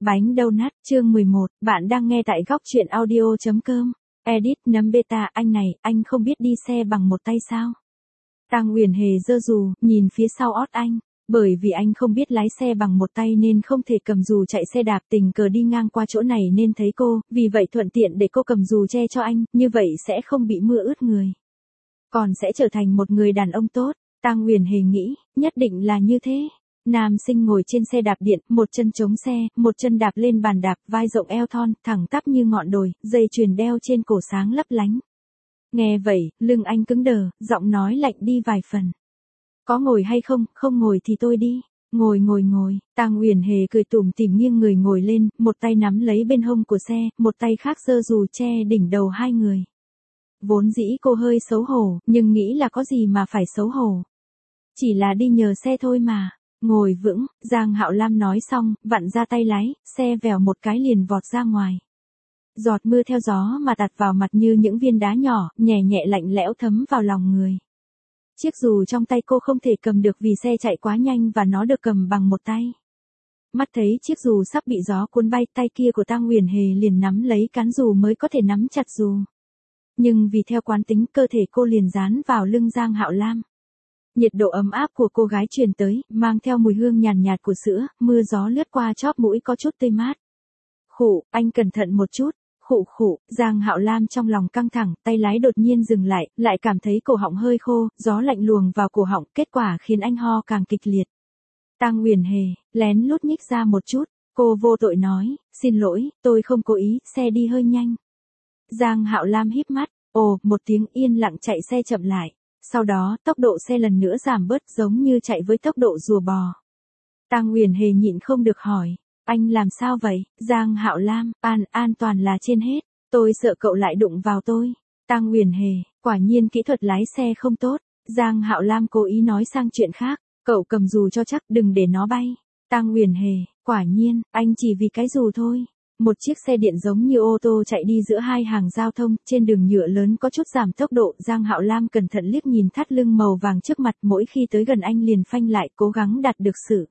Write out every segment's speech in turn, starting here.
Bánh donut, chương 11, bạn đang nghe tại góc truyện audio.com. Edit nấm beta, anh không biết đi xe bằng một tay sao? Tang Uyển Hề giơ dù, nhìn phía sau ót anh. Bởi vì anh không biết lái xe bằng một tay nên không thể cầm dù chạy xe đạp, tình cờ đi ngang qua chỗ này nên thấy cô, vì vậy thuận tiện để cô cầm dù che cho anh, như vậy sẽ không bị mưa ướt người. Còn sẽ trở thành một người đàn ông tốt, Tang Uyển Hề nghĩ, nhất định là như thế. Nam sinh ngồi trên xe đạp điện, một chân chống xe, một chân đạp lên bàn đạp, vai rộng eo thon, thẳng tắp như ngọn đồi, dây chuyền đeo trên cổ sáng lấp lánh. Nghe vậy, lưng anh cứng đờ, giọng nói lạnh đi vài phần. Có ngồi hay không, không ngồi thì tôi đi. Ngồi. Tang Uyển Hề cười tủm tỉm nghiêng người ngồi lên, một tay nắm lấy bên hông của xe, một tay khác giơ dù che đỉnh đầu hai người. Vốn dĩ cô hơi xấu hổ, nhưng nghĩ là có gì mà phải xấu hổ. Chỉ là đi nhờ xe thôi mà. Ngồi vững, Giang Hạo Lam nói xong, vặn ra tay lái, xe vèo một cái liền vọt ra ngoài. Giọt mưa theo gió mà tạt vào mặt như những viên đá nhỏ, nhẹ nhẹ lạnh lẽo thấm vào lòng người. Chiếc dù trong tay cô không thể cầm được vì xe chạy quá nhanh và nó được cầm bằng một tay. Mắt thấy chiếc dù sắp bị gió cuốn bay, tay kia của Tang Uyển Hề liền nắm lấy cán dù mới có thể nắm chặt dù. Nhưng vì theo quán tính, cơ thể cô liền dán vào lưng Giang Hạo Lam. Nhiệt độ ấm áp của cô gái truyền tới, mang theo mùi hương nhàn nhạt của sữa, mưa gió lướt qua chóp mũi có chút tươi mát. Khụ, anh cẩn thận một chút. Khụ, Giang Hạo Lam trong lòng căng thẳng, tay lái đột nhiên dừng lại cảm thấy cổ họng hơi khô, gió lạnh luồng vào cổ họng, kết quả khiến anh ho càng kịch liệt. Tang Uyển Hề, lén lút nhích ra một chút, cô vô tội nói, xin lỗi, tôi không cố ý, xe đi hơi nhanh. Giang Hạo Lam híp mắt, một tiếng yên lặng chạy xe chậm lại. Sau đó, tốc độ xe lần nữa giảm bớt giống như chạy với tốc độ rùa bò. Tang Uyển Hề nhịn không được hỏi, anh làm sao vậy? Giang Hạo Lam, an toàn là trên hết, tôi sợ cậu lại đụng vào tôi. Tang Uyển Hề, quả nhiên kỹ thuật lái xe không tốt. Giang Hạo Lam cố ý nói sang chuyện khác, cậu cầm dù cho chắc, đừng để nó bay. Tang Uyển Hề, quả nhiên, anh chỉ vì cái dù thôi. Một chiếc xe điện giống như ô tô chạy đi giữa hai hàng giao thông, trên đường nhựa lớn có chút giảm tốc độ, Giang Hạo Lam cẩn thận liếc nhìn thắt lưng màu vàng trước mặt, mỗi khi tới gần anh liền phanh lại, cố gắng đạt được sự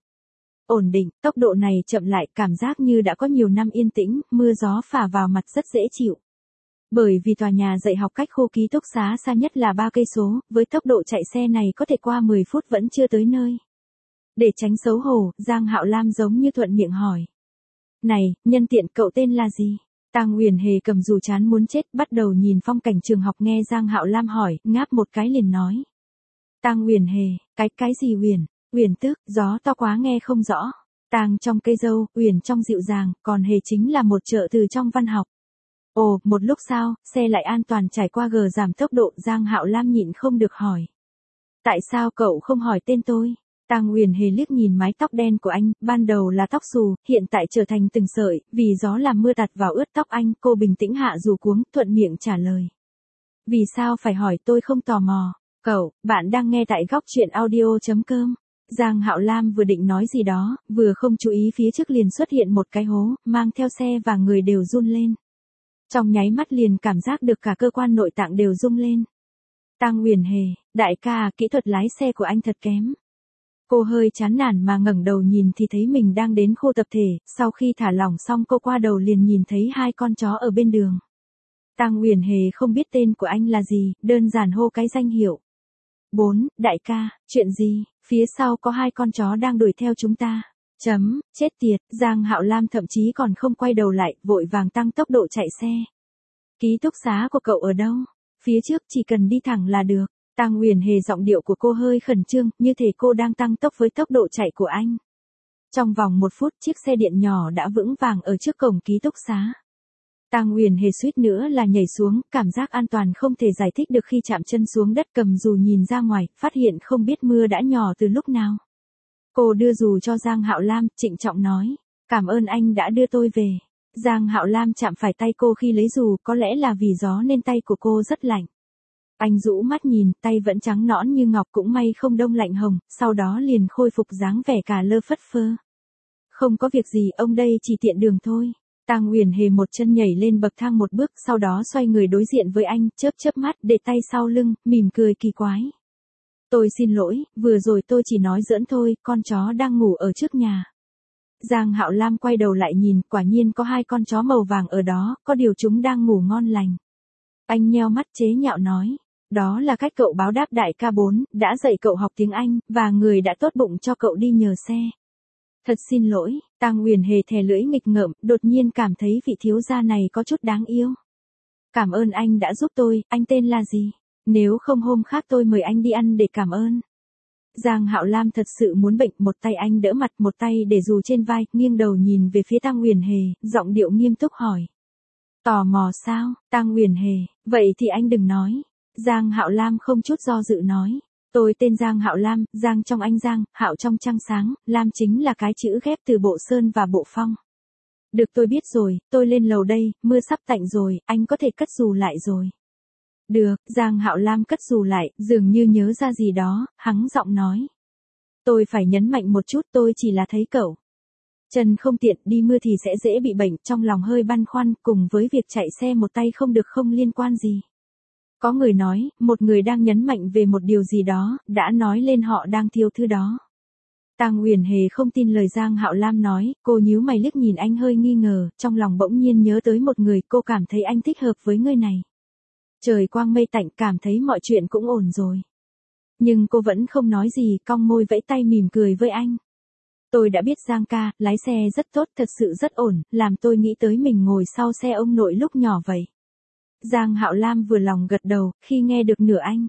ổn định, tốc độ này chậm lại, cảm giác như đã có nhiều năm yên tĩnh, mưa gió phả vào mặt rất dễ chịu. Bởi vì tòa nhà dạy học cách khu ký túc xá xa nhất là 3 cây số, với tốc độ chạy xe này có thể qua 10 phút vẫn chưa tới nơi. Để tránh xấu hổ, Giang Hạo Lam giống như thuận miệng hỏi. Này, nhân tiện cậu tên là gì? Tang Uyển Hề cầm dù chán muốn chết, bắt đầu nhìn phong cảnh trường học nghe Giang Hạo Lam hỏi, ngáp một cái liền nói. Tang Uyển Hề, cái gì Uyển? Uyển tức, gió to quá nghe không rõ. Tang trong cây dâu, Uyển trong dịu dàng, còn Hề chính là một trợ từ trong văn học. Một lúc sau, xe lại an toàn trải qua gờ giảm tốc độ, Giang Hạo Lam nhịn không được hỏi. Tại sao cậu không hỏi tên tôi? Tang Uyển Hề liếc nhìn mái tóc đen của anh, ban đầu là tóc xù, hiện tại trở thành từng sợi, vì gió làm mưa tạt vào ướt tóc anh, cô bình tĩnh hạ dù cuống, thuận miệng trả lời. Vì sao phải hỏi, tôi không tò mò. Cậu, bạn đang nghe tại góc truyện audio.com. Giang Hạo Lam vừa định nói gì đó, vừa không chú ý phía trước liền xuất hiện một cái hố, mang theo xe và người đều run lên. Trong nháy mắt liền cảm giác được cả cơ quan nội tạng đều rung lên. Tang Uyển Hề, đại ca, kỹ thuật lái xe của anh thật kém. Cô hơi chán nản mà ngẩng đầu nhìn thì thấy mình đang đến khu tập thể, sau khi thả lỏng xong cô qua đầu liền nhìn thấy 2 con chó ở bên đường. Tang Uyển Hề không biết tên của anh là gì, đơn giản hô cái danh hiệu. Đại ca, chuyện gì? Phía sau có 2 con chó đang đuổi theo chúng ta. Chết tiệt, Giang Hạo Lam thậm chí còn không quay đầu lại, vội vàng tăng tốc độ chạy xe. Ký túc xá của cậu ở đâu? Phía trước, chỉ cần đi thẳng là được. Tang Uyển Hề giọng điệu của cô hơi khẩn trương, như thể cô đang tăng tốc với tốc độ chạy của anh. Trong vòng 1 phút, chiếc xe điện nhỏ đã vững vàng ở trước cổng ký túc xá. Tang Uyển Hề suýt nữa là nhảy xuống, cảm giác an toàn không thể giải thích được khi chạm chân xuống đất, cầm dù nhìn ra ngoài, phát hiện không biết mưa đã nhỏ từ lúc nào. Cô đưa dù cho Giang Hạo Lam, trịnh trọng nói, cảm ơn anh đã đưa tôi về. Giang Hạo Lam chạm phải tay cô khi lấy dù, có lẽ là vì gió nên tay của cô rất lạnh. Anh rũ mắt nhìn, tay vẫn trắng nõn như ngọc, cũng may không đông lạnh hồng, sau đó liền khôi phục dáng vẻ cả lơ phất phơ. Không có việc gì, ông đây chỉ tiện đường thôi. Tang Uyển Hề một chân nhảy lên bậc thang một bước, sau đó xoay người đối diện với anh, chớp mắt, để tay sau lưng, mỉm cười kỳ quái. Tôi xin lỗi, vừa rồi tôi chỉ nói giỡn thôi, con chó đang ngủ ở trước nhà. Giang Hạo Lam quay đầu lại nhìn, quả nhiên có 2 con chó màu vàng ở đó, có điều chúng đang ngủ ngon lành. Anh nheo mắt chế nhạo nói, đó là cách cậu báo đáp đại ca 4, đã dạy cậu học tiếng Anh, và người đã tốt bụng cho cậu đi nhờ xe. Thật xin lỗi, Tang Uyển Hề thè lưỡi nghịch ngợm, đột nhiên cảm thấy vị thiếu gia này có chút đáng yêu. Cảm ơn anh đã giúp tôi, anh tên là gì? Nếu không hôm khác tôi mời anh đi ăn để cảm ơn. Giang Hạo Lam thật sự muốn bệnh, một tay anh đỡ mặt, một tay để dù trên vai, nghiêng đầu nhìn về phía Tang Uyển Hề, giọng điệu nghiêm túc hỏi. Tò mò sao, Tang Uyển Hề, vậy thì anh đừng nói. Giang Hạo Lam không chút do dự nói. Tôi tên Giang Hạo Lam, Giang trong anh Giang, Hạo trong trăng sáng, Lam chính là cái chữ ghép từ bộ sơn và bộ phong. Được tôi biết rồi, tôi lên lầu đây, mưa sắp tạnh rồi, anh có thể cất dù lại rồi. Được, Giang Hạo Lam cất dù lại, dường như nhớ ra gì đó, hắng giọng nói. Tôi phải nhấn mạnh một chút, tôi chỉ là thấy cậu. Chân không tiện, đi mưa thì sẽ dễ bị bệnh, trong lòng hơi băn khoăn, cùng với việc chạy xe một tay không được không liên quan gì. Có người nói, một người đang nhấn mạnh về một điều gì đó, đã nói lên họ đang thiếu thứ đó. Tang Uyển Hề không tin lời Giang Hạo Lam nói, cô nhíu mày liếc nhìn anh hơi nghi ngờ, trong lòng bỗng nhiên nhớ tới một người, cô cảm thấy anh thích hợp với người này. Trời quang mây tạnh, cảm thấy mọi chuyện cũng ổn rồi. Nhưng cô vẫn không nói gì, cong môi vẫy tay mỉm cười với anh. Tôi đã biết Giang ca, lái xe rất tốt, thật sự rất ổn, làm tôi nghĩ tới mình ngồi sau xe ông nội lúc nhỏ vậy. Giang Hạo Lam vừa lòng gật đầu, khi nghe được nửa anh.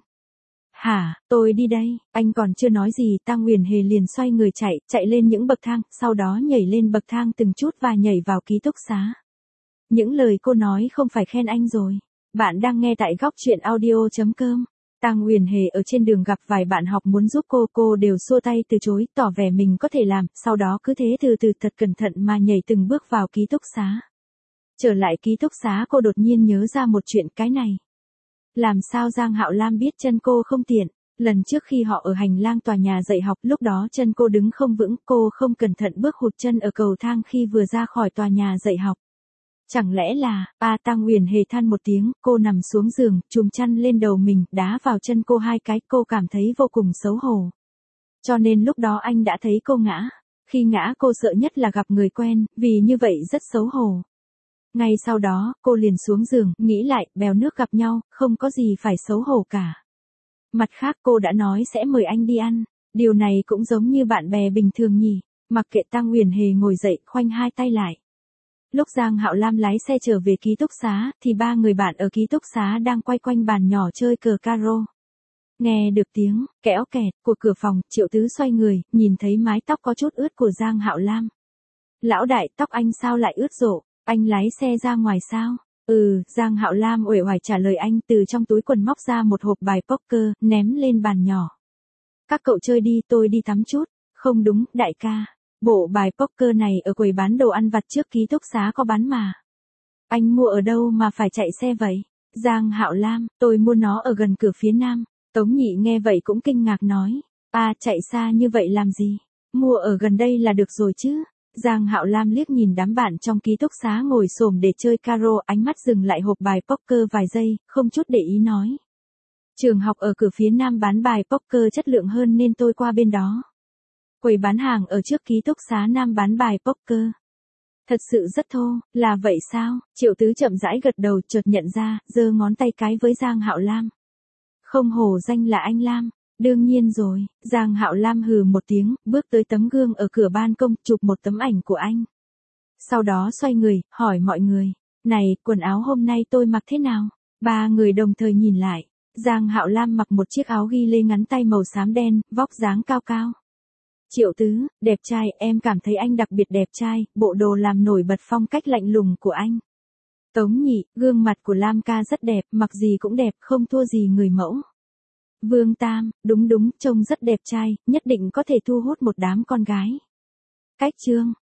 Hả, tôi đi đây, anh còn chưa nói gì, Tang Uyển Hề liền xoay người chạy lên những bậc thang, sau đó nhảy lên bậc thang từng chút và nhảy vào ký túc xá. Những lời cô nói không phải khen anh rồi. Bạn đang nghe tại góc truyện audio.com. Tang Uyển Hề ở trên đường gặp vài bạn học muốn giúp cô đều xua tay từ chối, tỏ vẻ mình có thể làm, sau đó cứ thế từ từ thật cẩn thận mà nhảy từng bước vào ký túc xá. Trở lại ký túc xá cô đột nhiên nhớ ra một chuyện, cái này. Làm sao Giang Hạo Lam biết chân cô không tiện? Lần trước khi họ ở hành lang tòa nhà dạy học, lúc đó chân cô đứng không vững, cô không cẩn thận bước hụt chân ở cầu thang khi vừa ra khỏi tòa nhà dạy học. Chẳng lẽ là, Tang Uyển Hề than một tiếng, cô nằm xuống giường, chùm chăn lên đầu mình, đá vào chân cô 2 cái, cô cảm thấy vô cùng xấu hổ. Cho nên lúc đó anh đã thấy cô ngã. Khi ngã cô sợ nhất là gặp người quen, vì như vậy rất xấu hổ. Ngay sau đó, cô liền xuống giường, nghĩ lại, bèo nước gặp nhau, không có gì phải xấu hổ cả. Mặt khác cô đã nói sẽ mời anh đi ăn, điều này cũng giống như bạn bè bình thường nhỉ. Mặc kệ, Tang Uyển Hề ngồi dậy, khoanh 2 tay lại. Lúc Giang Hạo Lam lái xe trở về ký túc xá, thì 3 người bạn ở ký túc xá đang quay quanh bàn nhỏ chơi cờ caro. Nghe được tiếng kẽo kẹt của cửa phòng, Triệu Tứ xoay người, nhìn thấy mái tóc có chút ướt của Giang Hạo Lam. Lão đại, tóc anh sao lại ướt rộ, anh lái xe ra ngoài sao? Giang Hạo Lam uể oải trả lời anh, từ trong túi quần móc ra một hộp bài poker, ném lên bàn nhỏ. Các cậu chơi đi, tôi đi tắm chút. Không đúng, đại ca. Bộ bài poker này ở quầy bán đồ ăn vặt trước ký túc xá có bán mà. Anh mua ở đâu mà phải chạy xe vậy? Giang Hạo Lam, tôi mua nó ở gần cửa phía nam. Tống Nhị nghe vậy cũng kinh ngạc nói. Chạy xa như vậy làm gì? Mua ở gần đây là được rồi chứ. Giang Hạo Lam liếc nhìn đám bạn trong ký túc xá ngồi xổm để chơi caro, ánh mắt dừng lại hộp bài poker vài giây, không chút để ý nói. Trường học ở cửa phía nam bán bài poker chất lượng hơn nên tôi qua bên đó. Quầy bán hàng ở trước ký túc xá nam bán bài poker. Thật sự rất thô, là vậy sao? Triệu Tứ chậm rãi gật đầu, chợt nhận ra, giơ ngón tay cái với Giang Hạo Lam. Không hổ danh là anh Lam. Đương nhiên rồi, Giang Hạo Lam hừ một tiếng, bước tới tấm gương ở cửa ban công, chụp một tấm ảnh của anh. Sau đó xoay người, hỏi mọi người. Này, quần áo hôm nay tôi mặc thế nào? 3 người đồng thời nhìn lại. Giang Hạo Lam mặc một chiếc áo ghi lê ngắn tay màu xám đen, vóc dáng cao cao. Triệu Tứ, đẹp trai, em cảm thấy anh đặc biệt đẹp trai, bộ đồ làm nổi bật phong cách lạnh lùng của anh. Tống Nhị, gương mặt của Lam ca rất đẹp, mặc gì cũng đẹp, không thua gì người mẫu. Vương Tam, đúng, trông rất đẹp trai, nhất định có thể thu hút một đám con gái. Cách chương